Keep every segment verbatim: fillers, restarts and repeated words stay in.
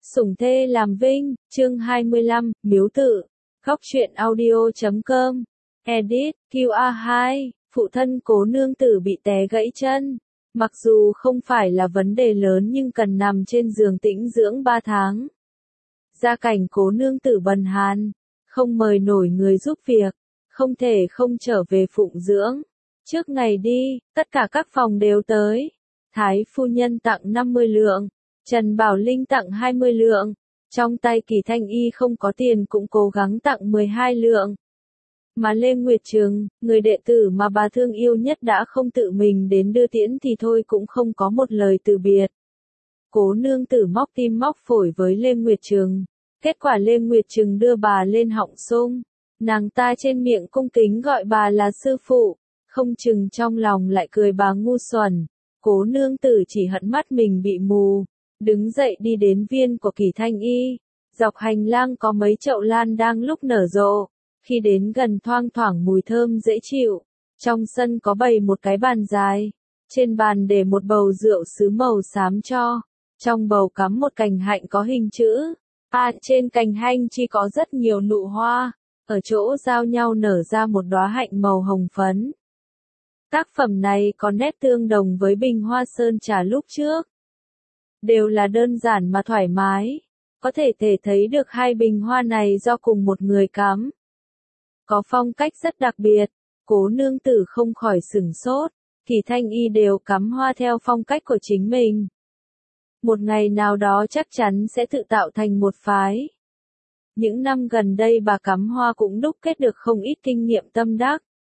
Sủng thê làm vinh, chương hai mươi lăm, miếu tự. Góc truyện audio chấm com. Edit, quy a hai, phụ thân Cố nương tử bị té gãy chân. Mặc dù không phải là vấn đề lớn nhưng cần nằm trên giường tĩnh dưỡng ba tháng. Gia cảnh Cố nương tử bần hàn, không mời nổi người giúp việc, không thể không trở về phụng dưỡng. Trước ngày đi, tất cả các phòng đều tới. Thái phu nhân tặng năm mươi lượng. Trần Bảo Linh tặng hai mươi lượng, trong tay Kỳ Thanh Y không có tiền cũng cố gắng tặng mười hai lượng. Mà Lê Nguyệt Trừng, người đệ tử mà bà thương yêu nhất đã không tự mình đến đưa tiễn thì thôi cũng không có một lời từ biệt. Cố nương tử móc tim móc phổi với Lê Nguyệt Trừng, kết quả Lê Nguyệt Trừng đưa bà lên họng sung, nàng ta trên miệng cung kính gọi bà là sư phụ, không chừng trong lòng lại cười bà ngu xuẩn. Cố nương tử chỉ hận mắt mình bị mù. Đứng dậy đi đến viên của Kỳ Thanh Y, dọc hành lang có mấy chậu lan đang lúc nở rộ, khi đến gần thoang thoảng mùi thơm dễ chịu, trong sân có bày một cái bàn dài, trên bàn để một bầu rượu sứ màu xám cho, trong bầu cắm một cành hạnh có hình chữ A, trên cành hạnh chỉ có rất nhiều nụ hoa, ở chỗ giao nhau nở ra một đóa hạnh màu hồng phấn. Tác phẩm này có nét tương đồng với bình hoa sơn trà lúc trước. Đều là đơn giản mà thoải mái, có thể thể thấy được hai bình hoa này do cùng một người cắm. Có phong cách rất đặc biệt, Cố nương tử không khỏi sửng sốt, Kỳ Thanh Y đều cắm hoa theo phong cách của chính mình. Một ngày nào đó chắc chắn sẽ tự tạo thành một phái. Những năm gần đây bà cắm hoa cũng đúc kết được không ít kinh nghiệm tâm đắc.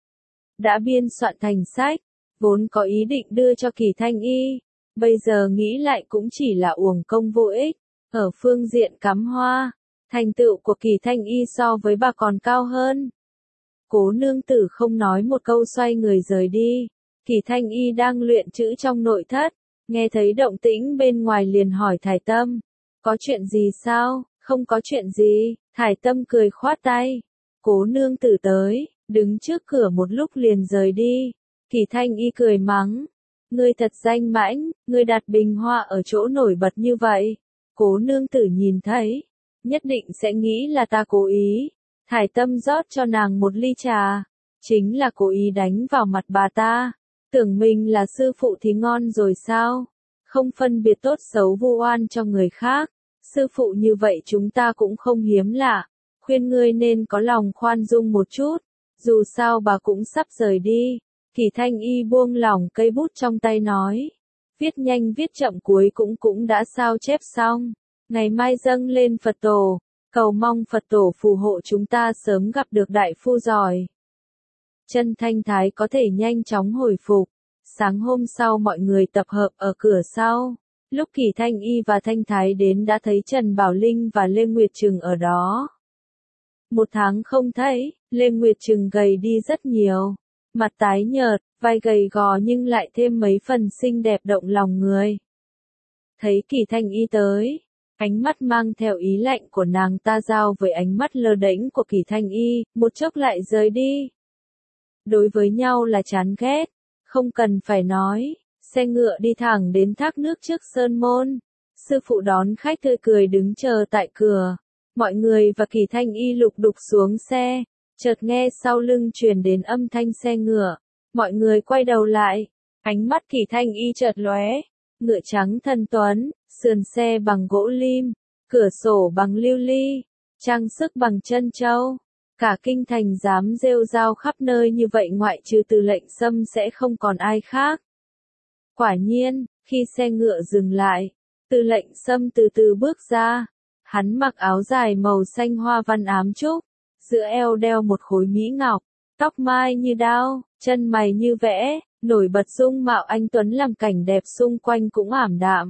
Đã biên soạn thành sách, vốn có ý định đưa cho Kỳ Thanh Y. Bây giờ nghĩ lại cũng chỉ là uổng công vô ích. Ở phương diện cắm hoa, thành tựu của Kỳ Thanh Y so với bà còn cao hơn. Cố nương tử không nói một câu xoay người rời đi. Kỳ Thanh Y đang luyện chữ trong nội thất, nghe thấy động tĩnh bên ngoài liền hỏi Thải Tâm. Có chuyện gì sao? Không có chuyện gì, Thải Tâm cười khoát tay. Cố nương tử tới, đứng trước cửa một lúc liền rời đi. Kỳ Thanh Y cười mắng. Ngươi thật danh mãnh, ngươi đặt bình hoa ở chỗ nổi bật như vậy. Cố nương tử nhìn thấy, nhất định sẽ nghĩ là ta cố ý. Thải Tâm rót cho nàng một ly trà, chính là cố ý đánh vào mặt bà ta. Tưởng mình là sư phụ thì ngon rồi sao? Không phân biệt tốt xấu vu oan cho người khác. Sư phụ như vậy chúng ta cũng không hiếm lạ. Khuyên ngươi nên có lòng khoan dung một chút. Dù sao bà cũng sắp rời đi. Kỳ Thanh Y buông lỏng cây bút trong tay nói. Viết nhanh viết chậm cuối cũng cũng đã sao chép xong. Ngày mai dâng lên Phật tổ. Cầu mong Phật tổ phù hộ chúng ta sớm gặp được đại phu giỏi. Chân Thanh Thái có thể nhanh chóng hồi phục. Sáng hôm sau mọi người tập hợp ở cửa sau. Lúc Kỳ Thanh Y và Thanh Thái đến đã thấy Trần Bảo Linh và Lê Nguyệt Trừng ở đó. Một tháng không thấy, Lê Nguyệt Trừng gầy đi rất nhiều. Mặt tái nhợt, vai gầy gò nhưng lại thêm mấy phần xinh đẹp động lòng người. Thấy Kỳ Thanh Y tới, ánh mắt mang theo ý lạnh của nàng ta giao với ánh mắt lơ đễnh của Kỳ Thanh Y, một chốc lại rời đi. Đối với nhau là chán ghét, không cần phải nói, xe ngựa đi thẳng đến thác nước trước sơn môn. Sư phụ đón khách tươi cười đứng chờ tại cửa. Mọi người và Kỳ Thanh Y lục đục xuống xe. Chợt nghe sau lưng truyền đến âm thanh xe ngựa, mọi người quay đầu lại, ánh mắt Kỳ Thanh Y chợt lóe, ngựa trắng thân tuấn, sườn xe bằng gỗ lim, cửa sổ bằng lưu ly, trang sức bằng trân châu, cả kinh thành dám rêu rao khắp nơi như vậy ngoại trừ Từ Lệnh Sâm sẽ không còn ai khác. Quả nhiên, khi xe ngựa dừng lại, Từ Lệnh Sâm từ từ bước ra, hắn mặc áo dài màu xanh hoa văn ám trúc. Giữa eo đeo một khối mỹ ngọc, tóc mai như đao, chân mày như vẽ, nổi bật dung mạo anh tuấn làm cảnh đẹp xung quanh cũng ảm đạm.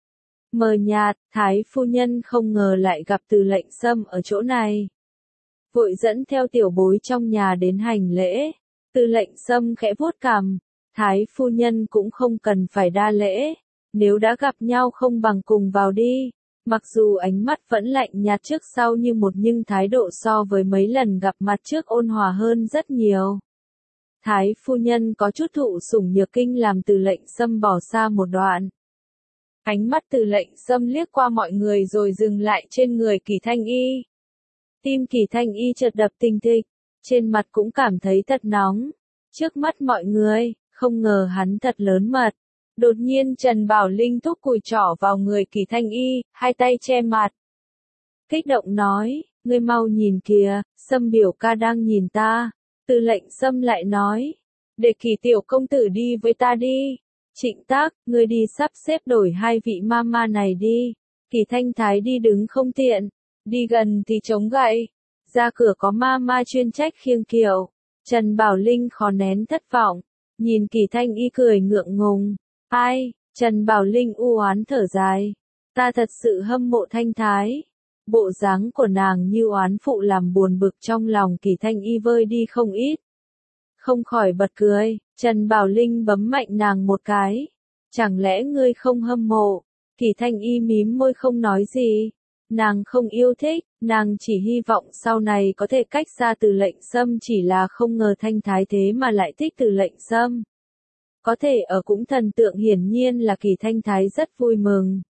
Mờ nhạt, Thái phu nhân không ngờ lại gặp Từ Lệnh Sâm ở chỗ này. Vội dẫn theo tiểu bối trong nhà đến hành lễ. Từ Lệnh Sâm khẽ vuốt cằm, Thái phu nhân cũng không cần phải đa lễ. Nếu đã gặp nhau không bằng cùng vào đi. Mặc dù ánh mắt vẫn lạnh nhạt trước sau như một nhưng thái độ so với mấy lần gặp mặt trước ôn hòa hơn rất nhiều. Thái phu nhân có chút thụ sủng nhược kinh làm Từ Lệnh Sâm bỏ xa một đoạn. Ánh mắt Từ Lệnh Sâm liếc qua mọi người rồi dừng lại trên người Kỳ Thanh Y. Tim Kỳ Thanh Y chợt đập thình thịch, trên mặt cũng cảm thấy thật nóng. Trước mắt mọi người, không ngờ hắn thật lớn mật. Đột nhiên Trần Bảo Linh thúc cùi trỏ vào người Kỳ Thanh Y, hai tay che mặt. Kích động nói, ngươi mau nhìn kìa, Sâm biểu ca đang nhìn ta. Từ Lệnh Sâm lại nói, để Kỳ tiểu công tử đi với ta đi. Trịnh Tác, ngươi đi sắp xếp đổi hai vị mama này đi. Kỳ Thanh Thái đi đứng không tiện, đi gần thì chống gậy. Ra cửa có mama chuyên trách khiêng kiệu. Trần Bảo Linh khó nén thất vọng, nhìn Kỳ Thanh Y cười ngượng ngùng. Ai? Trần Bảo Linh u oán thở dài. Ta thật sự hâm mộ Thanh Thái. Bộ dáng của nàng như oán phụ làm buồn bực trong lòng Kỳ Thanh Y vơi đi không ít. Không khỏi bật cười, Trần Bảo Linh bấm mạnh nàng một cái. Chẳng lẽ ngươi không hâm mộ? Kỳ Thanh Y mím môi không nói gì. Nàng không yêu thích, nàng chỉ hy vọng sau này có thể cách xa Từ Lệnh Sâm, chỉ là không ngờ Thanh Thái thế mà lại thích Từ Lệnh Sâm. Có thể ở cũng thần tượng, hiển nhiên là Kỳ Thanh Thái rất vui mừng.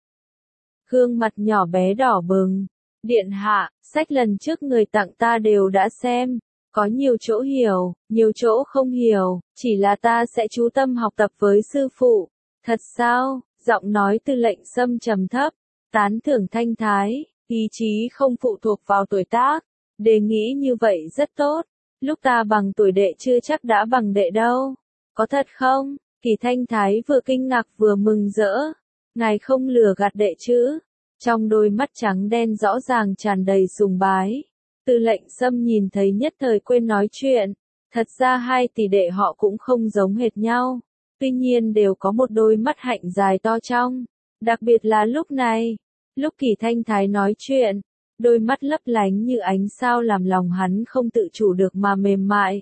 Gương mặt nhỏ bé đỏ bừng. Điện hạ, sách lần trước người tặng ta đều đã xem. Có nhiều chỗ hiểu, nhiều chỗ không hiểu, chỉ là ta sẽ chú tâm học tập với sư phụ. Thật sao? Giọng nói Từ Lệnh Sâm trầm thấp, tán thưởng Thanh Thái, ý chí không phụ thuộc vào tuổi tác. Đề nghĩ như vậy rất tốt. Lúc ta bằng tuổi đệ chưa chắc đã bằng đệ đâu. Có thật không? Kỳ Thanh Thái vừa kinh ngạc vừa mừng rỡ. Ngài không lừa gạt đệ chứ? Trong đôi mắt trắng đen rõ ràng tràn đầy sùng bái. Từ Lệnh Sâm nhìn thấy nhất thời quên nói chuyện. Thật ra hai tỷ đệ họ cũng không giống hệt nhau. Tuy nhiên đều có một đôi mắt hạnh dài to trong. Đặc biệt là lúc này. Lúc Kỳ Thanh Thái nói chuyện. Đôi mắt lấp lánh như ánh sao làm lòng hắn không tự chủ được mà mềm mại.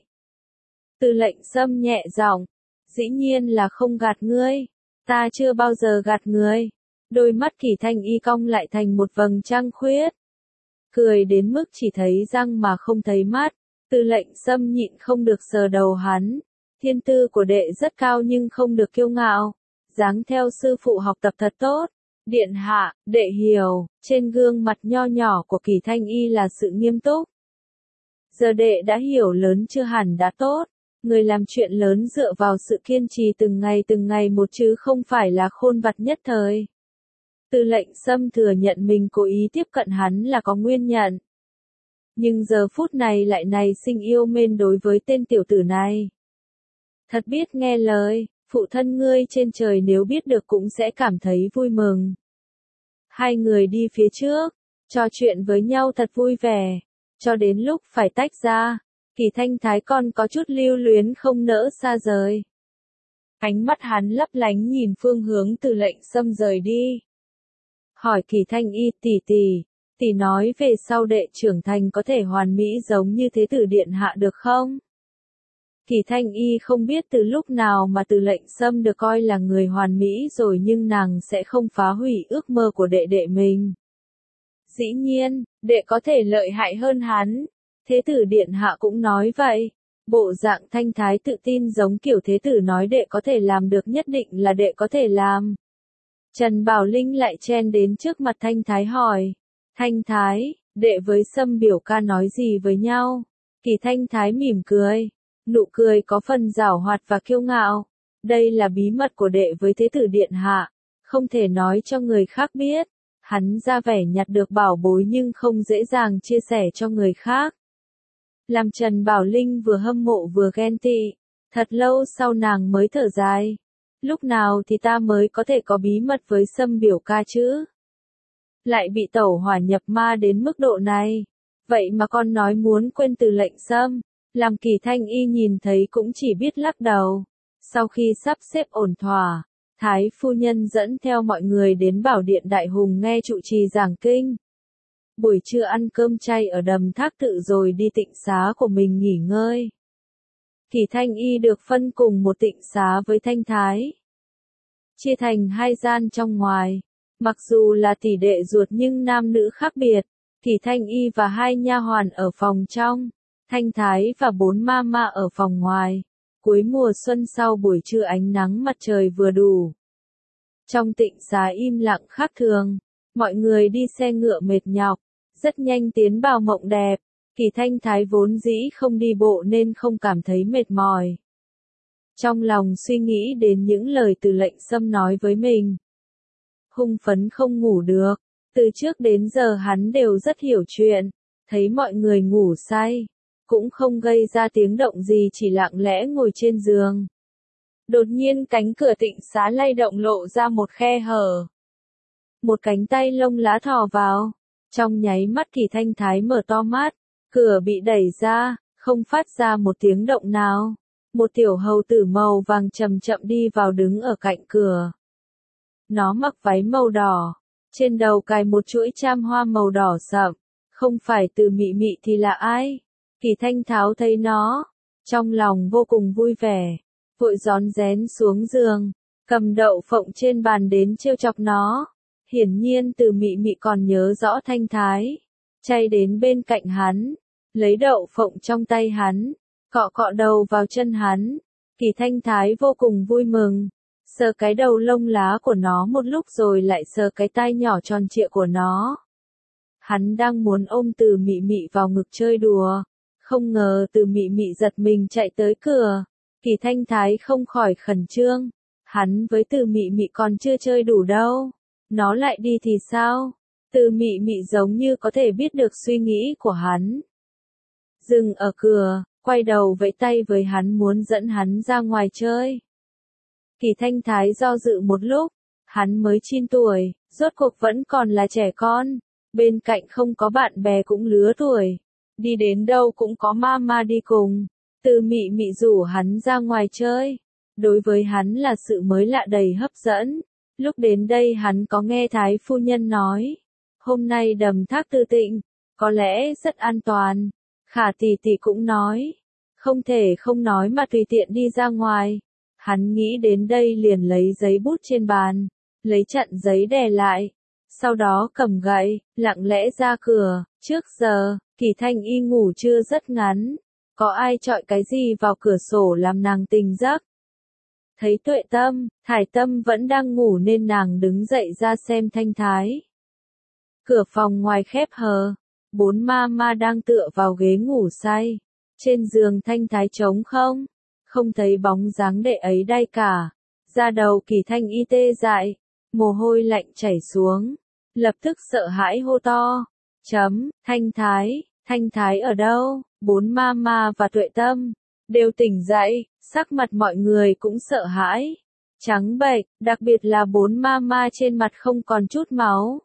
Từ Lệnh Sâm nhẹ giọng. Dĩ nhiên là không gạt ngươi. Ta chưa bao giờ gạt ngươi. Đôi mắt Kỳ Thanh Y cong lại thành một vầng trăng khuyết. Cười đến mức chỉ thấy răng mà không thấy mắt. Từ Lệnh Sâm nhịn không được sờ đầu hắn. Thiên tư của đệ rất cao nhưng không được kiêu ngạo. Dáng theo sư phụ học tập thật tốt. Điện hạ, đệ hiểu. Trên gương mặt nho nhỏ của Kỳ Thanh Y là sự nghiêm túc. Giờ đệ đã hiểu lớn chưa hẳn đã tốt. Người làm chuyện lớn dựa vào sự kiên trì từng ngày từng ngày một chứ không phải là khôn vặt nhất thời. Từ Lệnh Sâm thừa nhận mình cố ý tiếp cận hắn là có nguyên nhân. Nhưng giờ phút này lại nảy sinh yêu mến đối với tên tiểu tử này. Thật biết nghe lời, phụ thân ngươi trên trời nếu biết được cũng sẽ cảm thấy vui mừng. Hai người đi phía trước, trò chuyện với nhau thật vui vẻ, cho đến lúc phải tách ra. Kỳ Thanh Thái còn có chút lưu luyến không nỡ xa rời. Ánh mắt hắn lấp lánh nhìn phương hướng Từ Lệnh Sâm rời đi. Hỏi Kỳ Thanh Y, tỷ tỷ, tỷ nói về sau đệ trưởng thành có thể hoàn mỹ giống như Thế tử điện hạ được không? Kỳ Thanh Y không biết từ lúc nào mà Từ Lệnh Sâm được coi là người hoàn mỹ rồi, nhưng nàng sẽ không phá hủy ước mơ của đệ đệ mình. Dĩ nhiên, đệ có thể lợi hại hơn hắn. Thế tử điện hạ cũng nói vậy. Bộ dạng Thanh Thái tự tin giống kiểu thế tử nói đệ có thể làm được, nhất định là đệ có thể làm. Trần Bảo Linh lại chen đến trước mặt Thanh Thái hỏi. Thanh Thái, đệ với Sâm biểu ca nói gì với nhau? Kỳ Thanh Thái mỉm cười. Nụ cười có phần giảo hoạt và kiêu ngạo. Đây là bí mật của đệ với thế tử điện hạ. Không thể nói cho người khác biết. Hắn ra vẻ nhặt được bảo bối nhưng không dễ dàng chia sẻ cho người khác. Làm Trần Bảo Linh vừa hâm mộ vừa ghen tị. Thật lâu sau nàng mới thở dài. Lúc nào thì ta mới có thể có bí mật với Sâm biểu ca chứ? Lại bị tẩu hỏa nhập ma đến mức độ này. Vậy mà con nói muốn quên Từ Lệnh Sâm. Làm Kỳ Thanh Y nhìn thấy cũng chỉ biết lắc đầu. Sau khi sắp xếp ổn thỏa, Thái phu nhân dẫn theo mọi người đến Bảo Điện Đại Hùng nghe trụ trì giảng kinh. Buổi trưa ăn cơm chay ở Đầm Thác Tự rồi đi tịnh xá của mình nghỉ ngơi. Kỳ Thanh Y được phân cùng một tịnh xá với Thanh Thái. Chia thành hai gian trong ngoài. Mặc dù là tỷ đệ ruột nhưng nam nữ khác biệt. Kỳ Thanh Y và hai nha hoàn ở phòng trong. Thanh Thái và bốn mama ở phòng ngoài. Cuối mùa xuân sau buổi trưa ánh nắng mặt trời vừa đủ. Trong tịnh xá im lặng khác thường, mọi người đi xe ngựa mệt nhọc, rất nhanh tiến vào mộng đẹp. Kỳ Thanh Thái vốn dĩ không đi bộ nên không cảm thấy mệt mỏi. Trong lòng suy nghĩ đến những lời Từ Lệnh Sâm nói với mình. Hưng phấn không ngủ được, từ trước đến giờ hắn đều rất hiểu chuyện, thấy mọi người ngủ say, cũng không gây ra tiếng động gì, chỉ lặng lẽ ngồi trên giường. Đột nhiên cánh cửa tịnh xá lay động lộ ra một khe hở. Một cánh tay lông lá thò vào, trong nháy mắt Kỳ Thanh Thái mở to mắt, cửa bị đẩy ra, không phát ra một tiếng động nào. Một tiểu hầu tử màu vàng chậm chậm đi vào đứng ở cạnh cửa. Nó mặc váy màu đỏ, trên đầu cài một chuỗi cham hoa màu đỏ sậm, không phải Từ Mị Mị thì là ai? Kỳ Thanh Tháo thấy nó, trong lòng vô cùng vui vẻ, vội rón rén xuống giường, cầm đậu phộng trên bàn đến trêu chọc nó. Hiển nhiên Từ Mị Mị còn nhớ rõ Thanh Thái, chay đến bên cạnh hắn, lấy đậu phộng trong tay hắn, cọ cọ đầu vào chân hắn. Kỳ Thanh Thái vô cùng vui mừng, sờ cái đầu lông lá của nó một lúc rồi lại sờ cái tai nhỏ tròn trịa của nó. Hắn đang muốn ôm Từ Mị Mị vào ngực chơi đùa, không ngờ Từ Mị Mị giật mình chạy tới cửa. Kỳ Thanh Thái không khỏi khẩn trương, hắn với Từ Mị Mị còn chưa chơi đủ đâu, nó lại đi thì sao? Từ Mị Mị giống như có thể biết được suy nghĩ của hắn. Dừng ở cửa, quay đầu vẫy tay với hắn muốn dẫn hắn ra ngoài chơi. Kỳ Thanh Thái do dự một lúc, hắn mới chín tuổi, rốt cuộc vẫn còn là trẻ con, bên cạnh không có bạn bè cũng lứa tuổi, đi đến đâu cũng có mama đi cùng. Từ Mị Mị rủ hắn ra ngoài chơi, đối với hắn là sự mới lạ đầy hấp dẫn. Lúc đến đây hắn có nghe Thái phu nhân nói, hôm nay đầm thác Tư Tịnh, có lẽ rất an toàn. Khả tỷ tỷ cũng nói, không thể không nói mà tùy tiện đi ra ngoài. Hắn nghĩ đến đây liền lấy giấy bút trên bàn, lấy chặn giấy đè lại, sau đó cầm gậy, lặng lẽ ra cửa. Trước giờ, Kỳ Thanh Y ngủ chưa rất ngắn, có ai chọi cái gì vào cửa sổ làm nàng tỉnh giấc. Thấy Tuệ Tâm, Thải Tâm vẫn đang ngủ nên nàng đứng dậy ra xem Thanh Thái. Cửa phòng ngoài khép hờ, bốn ma ma đang tựa vào ghế ngủ say. Trên giường Thanh Thái trống không, không thấy bóng dáng đệ ấy đây cả. Da đầu Kỳ Thanh Y tê dại, mồ hôi lạnh chảy xuống, lập tức sợ hãi hô to. Chấm, Thanh Thái, Thanh Thái ở đâu? Bốn ma ma và Tuệ Tâm đều tỉnh dậy, sắc mặt mọi người cũng sợ hãi, trắng bệch, đặc biệt là bốn ma ma trên mặt không còn chút máu.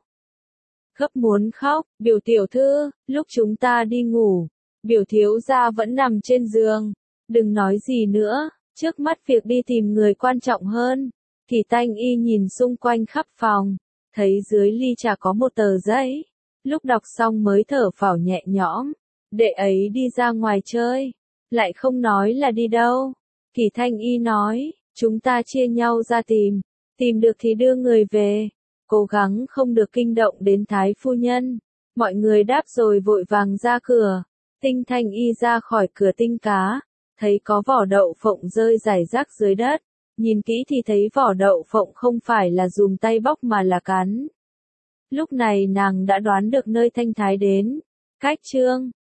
Gấp muốn khóc, biểu tiểu thư, lúc chúng ta đi ngủ, biểu thiếu gia vẫn nằm trên giường, đừng nói gì nữa, trước mắt việc đi tìm người quan trọng hơn. Kỳ Thanh Y nhìn xung quanh khắp phòng, thấy dưới ly trà có một tờ giấy, lúc đọc xong mới thở phào nhẹ nhõm. Đệ ấy đi ra ngoài chơi, lại không nói là đi đâu. Kỳ Thanh Y nói, chúng ta chia nhau ra tìm, tìm được thì đưa người về, cố gắng không được kinh động đến Thái phu nhân. Mọi người đáp rồi vội vàng ra cửa. Tinh Thanh Y ra khỏi cửa tinh cá, thấy có vỏ đậu phộng rơi rải rác dưới đất, nhìn kỹ thì thấy vỏ đậu phộng không phải là dùng tay bóc mà là cắn. Lúc này nàng đã đoán được nơi Thanh Thái đến. Cách chương